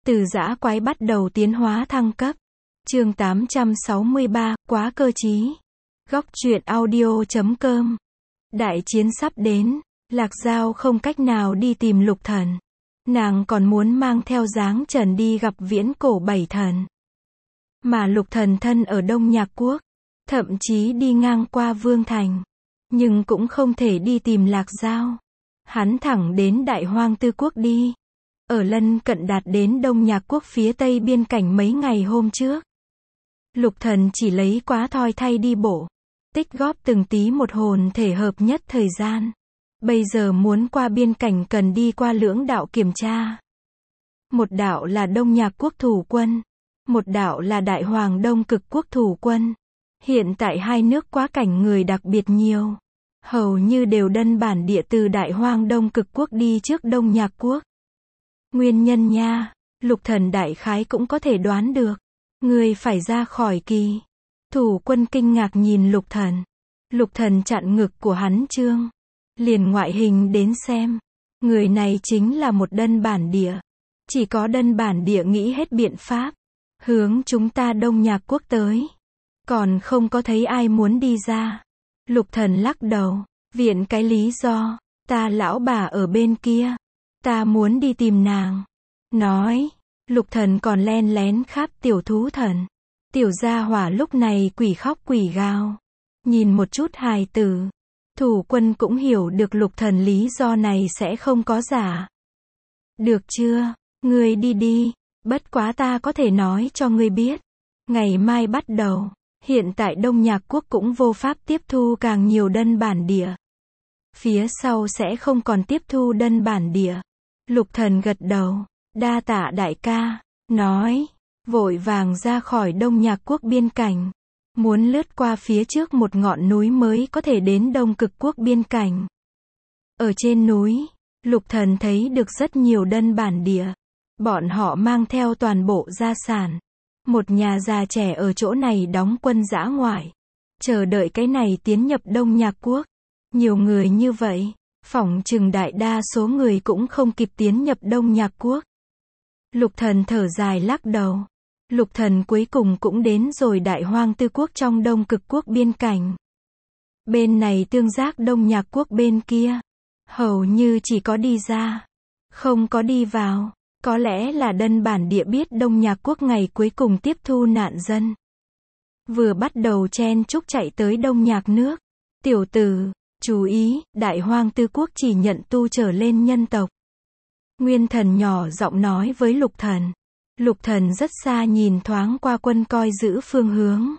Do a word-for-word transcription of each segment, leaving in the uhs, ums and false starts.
Từ dã quái bắt đầu tiến hóa thăng cấp. Chương tám trăm sáu mươi ba, quá cơ trí. Góc truyện audio chấm com. Đại chiến sắp đến, Lạc Dao không cách nào đi tìm Lục Thần. Nàng còn muốn mang theo Giáng Trần đi gặp viễn cổ bảy thần. Mà Lục Thần thân ở Đông Nhạc Quốc, thậm chí đi ngang qua Vương Thành, nhưng cũng không thể đi tìm Lạc Dao. Hắn thẳng đến Đại Hoang Tư Quốc đi. Ở lân cận đạt đến Đông Nhạc Quốc phía tây biên cảnh mấy ngày hôm trước. Lục Thần chỉ lấy quá thoi thay đi bộ, tích góp từng tí một hồn thể hợp nhất thời gian. Bây giờ muốn qua biên cảnh cần đi qua lưỡng đạo kiểm tra. Một đạo là Đông Nhạc Quốc thủ quân, một đạo là Đại Hoàng Đông Cực Quốc thủ quân. Hiện tại hai nước quá cảnh người đặc biệt nhiều, hầu như đều đơn bản địa từ Đại Hoang Đông Cực Quốc đi trước Đông Nhạc Quốc. Nguyên nhân nha, Lục Thần đại khái cũng có thể đoán được. Người phải ra khỏi kỳ. Thủ quân kinh ngạc nhìn Lục Thần. Lục Thần chặn ngực của hắn trương. Liền ngoại hình đến xem. Người này chính là một đơn bản địa. Chỉ có đơn bản địa nghĩ hết biện pháp. Hướng chúng ta Đông Nhạc Quốc tới. Còn không có thấy ai muốn đi ra. Lục Thần lắc đầu. Viện cái lý do. Ta lão bà ở bên kia. Ta muốn đi tìm nàng. Nói. Lục Thần còn len lén kháp tiểu thú thần. Tiểu gia hỏa lúc này quỷ khóc quỷ gào. Nhìn một chút hài tử. Thủ quân cũng hiểu được Lục Thần lý do này sẽ không có giả. Được chưa? Ngươi đi đi. Bất quá ta có thể nói cho ngươi biết. Ngày mai bắt đầu. Hiện tại Đông Nhạc Quốc cũng vô pháp tiếp thu càng nhiều đơn bản địa. Phía sau sẽ không còn tiếp thu đơn bản địa. Lục Thần gật đầu. Đa tạ đại ca. Nói. Vội vàng ra khỏi Đông Nhạc Quốc biên cảnh. Muốn lướt qua phía trước một ngọn núi mới có thể đến Đông Cực Quốc biên cảnh. Ở trên núi, Lục Thần thấy được rất nhiều đơn bản địa. Bọn họ mang theo toàn bộ gia sản. Một nhà già trẻ ở chỗ này đóng quân dã ngoại. Chờ đợi cái này tiến nhập Đông Nhạc Quốc. Nhiều người như vậy, phỏng chừng đại đa số người cũng không kịp tiến nhập Đông Nhạc Quốc. Lục Thần thở dài lắc đầu. Lục Thần cuối cùng cũng đến rồi Đại Hoang Tư Quốc trong Đông Cực Quốc biên cảnh. Bên này tương giác Đông Nhạc Quốc bên kia. Hầu như chỉ có đi ra. Không có đi vào. Có lẽ là đơn bản địa biết Đông Nhạc Quốc ngày cuối cùng tiếp thu nạn dân. Vừa bắt đầu chen chúc chạy tới Đông Nhạc nước. Tiểu tử, chú ý, Đại Hoang Tư Quốc chỉ nhận tu trở lên nhân tộc. Nguyên Thần nhỏ giọng nói với Lục Thần. Lục Thần rất xa nhìn thoáng qua quân coi giữ phương hướng.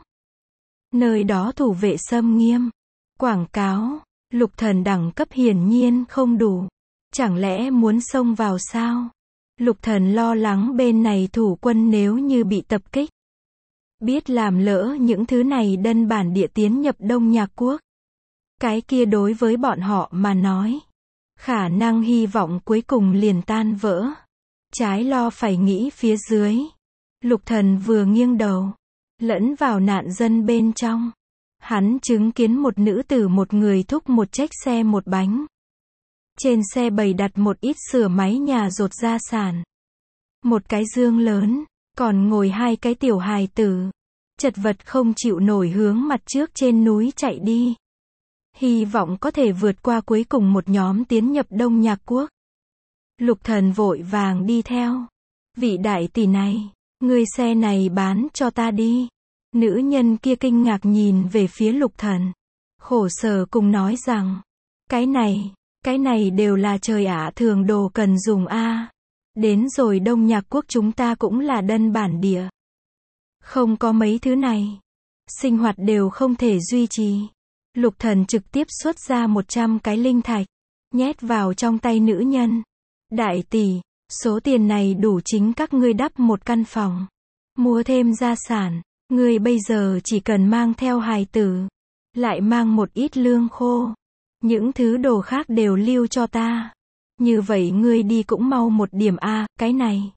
Nơi đó thủ vệ xâm nghiêm. Quảng cáo. Lục Thần đẳng cấp hiển nhiên không đủ. Chẳng lẽ muốn xông vào sao? Lục Thần lo lắng bên này thủ quân nếu như bị tập kích. Biết làm lỡ những thứ này đơn bản địa tiến nhập Đông Nhạc Quốc. Cái kia đối với bọn họ mà nói. Khả năng hy vọng cuối cùng liền tan vỡ. Trái lo phải nghĩ phía dưới. Lục Thần vừa nghiêng đầu. Lẫn vào nạn dân bên trong. Hắn chứng kiến một nữ tử một người thúc một chiếc xe một bánh. Trên xe bày đặt một ít sửa máy nhà dột gia sản. Một cái dương lớn. Còn ngồi hai cái tiểu hài tử. Chật vật không chịu nổi hướng mặt trước trên núi chạy đi. Hy vọng có thể vượt qua cuối cùng một nhóm tiến nhập Đông Nhạc Quốc. Lục Thần vội vàng đi theo. Vị đại tỷ này, ngươi xe này bán cho ta đi. Nữ nhân kia kinh ngạc nhìn về phía Lục Thần. Khổ sở cùng nói rằng, cái này, cái này đều là trời ả thường đồ cần dùng a. Đến rồi Đông Nhạc Quốc chúng ta cũng là đơn bản địa. Không có mấy thứ này. Sinh hoạt đều không thể duy trì. Lục Thần trực tiếp xuất ra một trăm cái linh thạch. Nhét vào trong tay nữ nhân. Đại tỷ, số tiền này đủ chính các ngươi đắp một căn phòng. Mua thêm gia sản. Ngươi bây giờ chỉ cần mang theo hài tử. Lại mang một ít lương khô. Những thứ đồ khác đều lưu cho ta. Như vậy ngươi đi cũng mau một điểm a, cái này.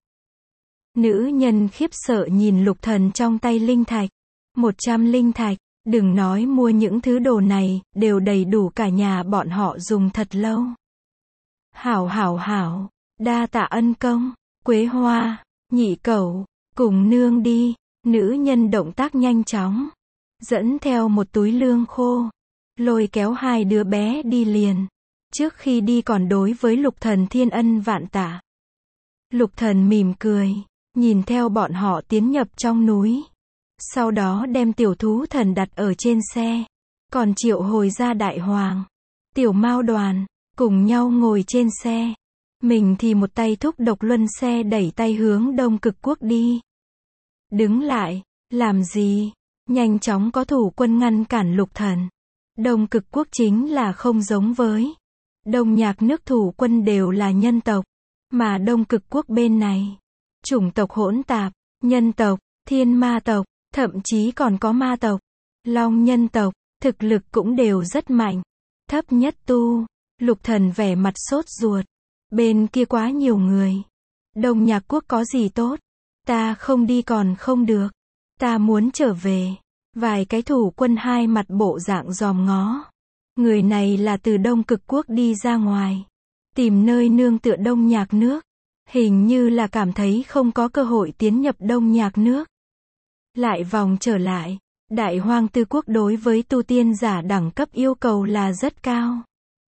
Nữ nhân khiếp sợ nhìn Lục Thần trong tay linh thạch. Một trăm linh thạch. Đừng nói mua những thứ đồ này, đều đầy đủ cả nhà bọn họ dùng thật lâu. Hảo hảo hảo. Đa tạ ân công. Quế Hoa. Nhị cẩu, cùng nương đi. Nữ nhân động tác nhanh chóng, dẫn theo một túi lương khô, lôi kéo hai đứa bé đi liền. Trước khi đi còn đối với Lục Thần thiên ân vạn tạ. Lục Thần mỉm cười, nhìn theo bọn họ tiến nhập trong núi. Sau đó đem tiểu thú thần đặt ở trên xe, còn triệu hồi ra Đại Hoàng, Tiểu Mao Đoàn, cùng nhau ngồi trên xe. Mình thì một tay thúc độc luân xe đẩy tay hướng Đông Cực Quốc đi. Đứng lại, làm gì? Nhanh chóng có thủ quân ngăn cản Lục Thần. Đông Cực Quốc chính là không giống với Đông Nhạc nước thủ quân đều là nhân tộc, mà Đông Cực Quốc bên này, chủng tộc hỗn tạp, nhân tộc, thiên ma tộc, thậm chí còn có ma tộc, long nhân tộc, thực lực cũng đều rất mạnh. Thấp nhất tu, Lục Thần vẻ mặt sốt ruột. Bên kia quá nhiều người. Đông Nhạc Quốc có gì tốt? Ta không đi còn không được. Ta muốn trở về. Vài cái thủ quân hai mặt bộ dạng dòm ngó. Người này là từ Đông Cực Quốc đi ra ngoài, tìm nơi nương tựa Đông Nhạc nước. Hình như là cảm thấy không có cơ hội tiến nhập Đông Nhạc nước. Lại vòng trở lại. Đại Hoang Tư Quốc đối với tu tiên giả đẳng cấp yêu cầu là rất cao.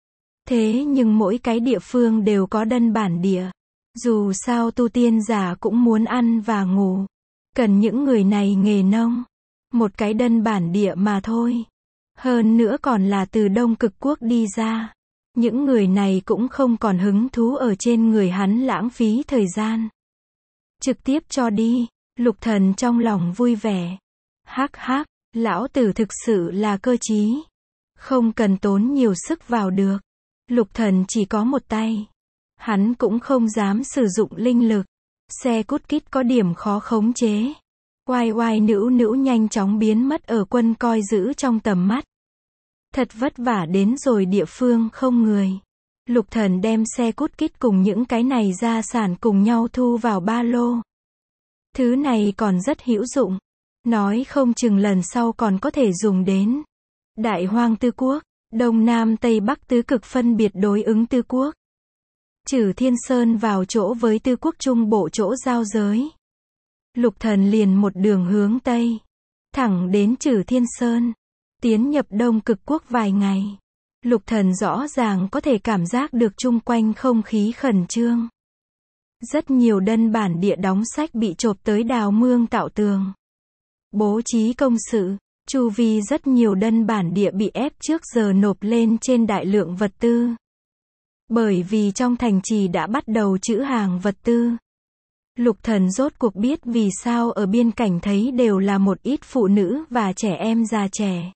Thế nhưng mỗi cái địa phương đều có dân bản địa. Dù sao tu tiên giả cũng muốn ăn và ngủ. Cần những người này nghề nông. Một cái dân bản địa mà thôi. Hơn nữa còn là từ Đông Cực Quốc đi ra. Những người này cũng không còn hứng thú ở trên người hắn lãng phí thời gian. Trực tiếp cho đi. Lục Thần trong lòng vui vẻ. Hắc hắc, lão tử thực sự là cơ trí. Không cần tốn nhiều sức vào được. Lục Thần chỉ có một tay. Hắn cũng không dám sử dụng linh lực. Xe cút kít có điểm khó khống chế. Oai oai nữu nữu nhanh chóng biến mất ở quân coi giữ trong tầm mắt. Thật vất vả đến rồi địa phương không người. Lục Thần đem xe cút kít cùng những cái này gia sản cùng nhau thu vào ba lô. Thứ này còn rất hữu dụng. Nói không chừng lần sau còn có thể dùng đến. Đại Hoang Tư Quốc, Đông Nam Tây Bắc tứ cực phân biệt đối ứng Tư Quốc. Trừ Thiên Sơn vào chỗ với Tư Quốc Trung Bộ chỗ giao giới. Lục Thần liền một đường hướng Tây, thẳng đến Trừ Thiên Sơn, tiến nhập Đông Cực Quốc vài ngày. Lục Thần rõ ràng có thể cảm giác được chung quanh không khí khẩn trương. Rất nhiều dân bản địa đóng sách bị chộp tới đào mương tạo tường, bố trí công sự. Chu vi rất nhiều dân bản địa bị ép trước giờ nộp lên trên đại lượng vật tư. Bởi vì trong thành trì đã bắt đầu trữ hàng vật tư. Lục Thần rốt cuộc biết vì sao ở biên cảnh thấy đều là một ít phụ nữ và trẻ em già trẻ.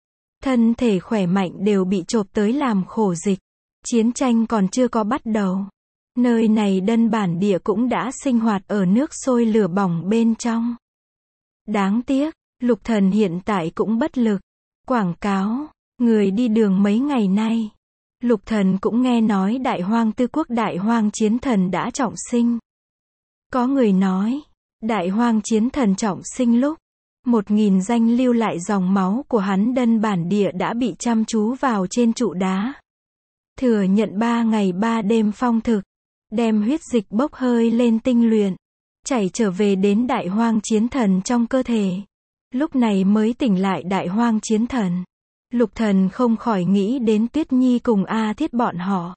Thân thể khỏe mạnh đều bị chộp tới làm khổ dịch. Chiến tranh còn chưa có bắt đầu. Nơi này dân bản địa cũng đã sinh hoạt ở nước sôi lửa bỏng bên trong. Đáng tiếc, Lục Thần hiện tại cũng bất lực. Quảng cáo, người đi đường mấy ngày nay. Lục Thần cũng nghe nói Đại Hoang Tư Quốc Đại Hoang Chiến Thần đã trọng sinh. Có người nói, Đại Hoang Chiến Thần trọng sinh lúc, một nghìn danh lưu lại dòng máu của hắn dân bản địa đã bị chăm chú vào trên trụ đá. Thừa nhận ba ngày ba đêm phong thực, đem huyết dịch bốc hơi lên tinh luyện, chảy trở về đến Đại Hoang Chiến Thần trong cơ thể. Lúc này mới tỉnh lại Đại Hoang Chiến Thần. Lục Thần không khỏi nghĩ đến Tuyết Nhi cùng A Thiết bọn họ.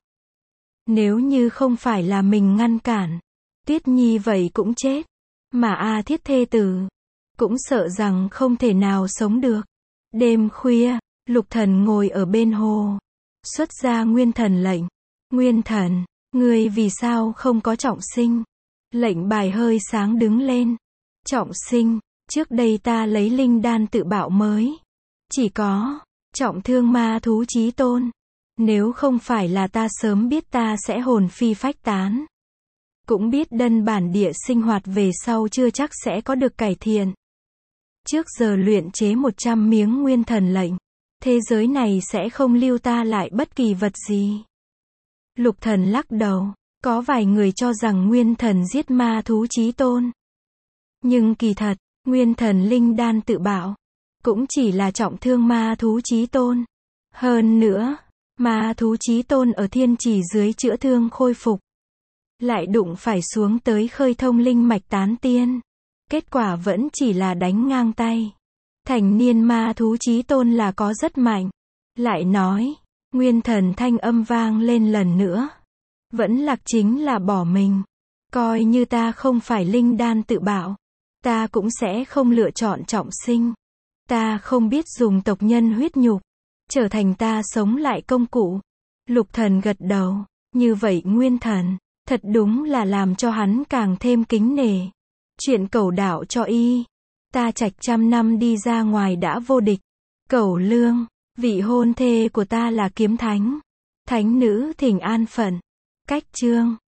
Nếu như không phải là mình ngăn cản, Tuyết Nhi vậy cũng chết. Mà A Thiết thê tử cũng sợ rằng không thể nào sống được. Đêm khuya, Lục Thần ngồi ở bên hồ, xuất ra Nguyên Thần lệnh. Nguyên Thần, ngươi vì sao không có trọng sinh? Lệnh bài hơi sáng đứng lên. Trọng sinh, trước đây ta lấy linh đan tự bạo mới. Chỉ có trọng thương ma thú chí tôn. Nếu không phải là ta sớm biết ta sẽ hồn phi phách tán. Cũng biết dân bản địa sinh hoạt về sau chưa chắc sẽ có được cải thiện. Trước giờ luyện chế một trăm miếng Nguyên Thần lệnh, thế giới này sẽ không lưu ta lại bất kỳ vật gì. Lục Thần lắc đầu, có vài người cho rằng Nguyên Thần giết ma thú chí tôn. Nhưng kỳ thật, Nguyên Thần linh đan tự bạo, cũng chỉ là trọng thương ma thú chí tôn. Hơn nữa, ma thú chí tôn ở thiên chỉ dưới chữa thương khôi phục. lại đụng phải xuống tới khơi thông linh mạch tán tiên. Kết quả vẫn chỉ là đánh ngang tay. Thành niên ma thú chí tôn là có rất mạnh. Lại nói, nguyên thần thanh âm vang lên lần nữa. Vẫn lạc chính là bỏ mình. Coi như ta không phải linh đan tự bạo, ta cũng sẽ không lựa chọn trọng sinh. Ta không biết dùng tộc nhân huyết nhục, trở thành ta sống lại công cụ. Lục thần gật đầu, như vậy nguyên thần, thật đúng là làm cho hắn càng thêm kính nể. Chuyện cẩu đạo cho y, ta trạch trăm năm đi ra ngoài đã vô địch. Cẩu lương, vị hôn thê của ta là kiếm thánh. Thánh nữ thỉnh an phận. Cách chương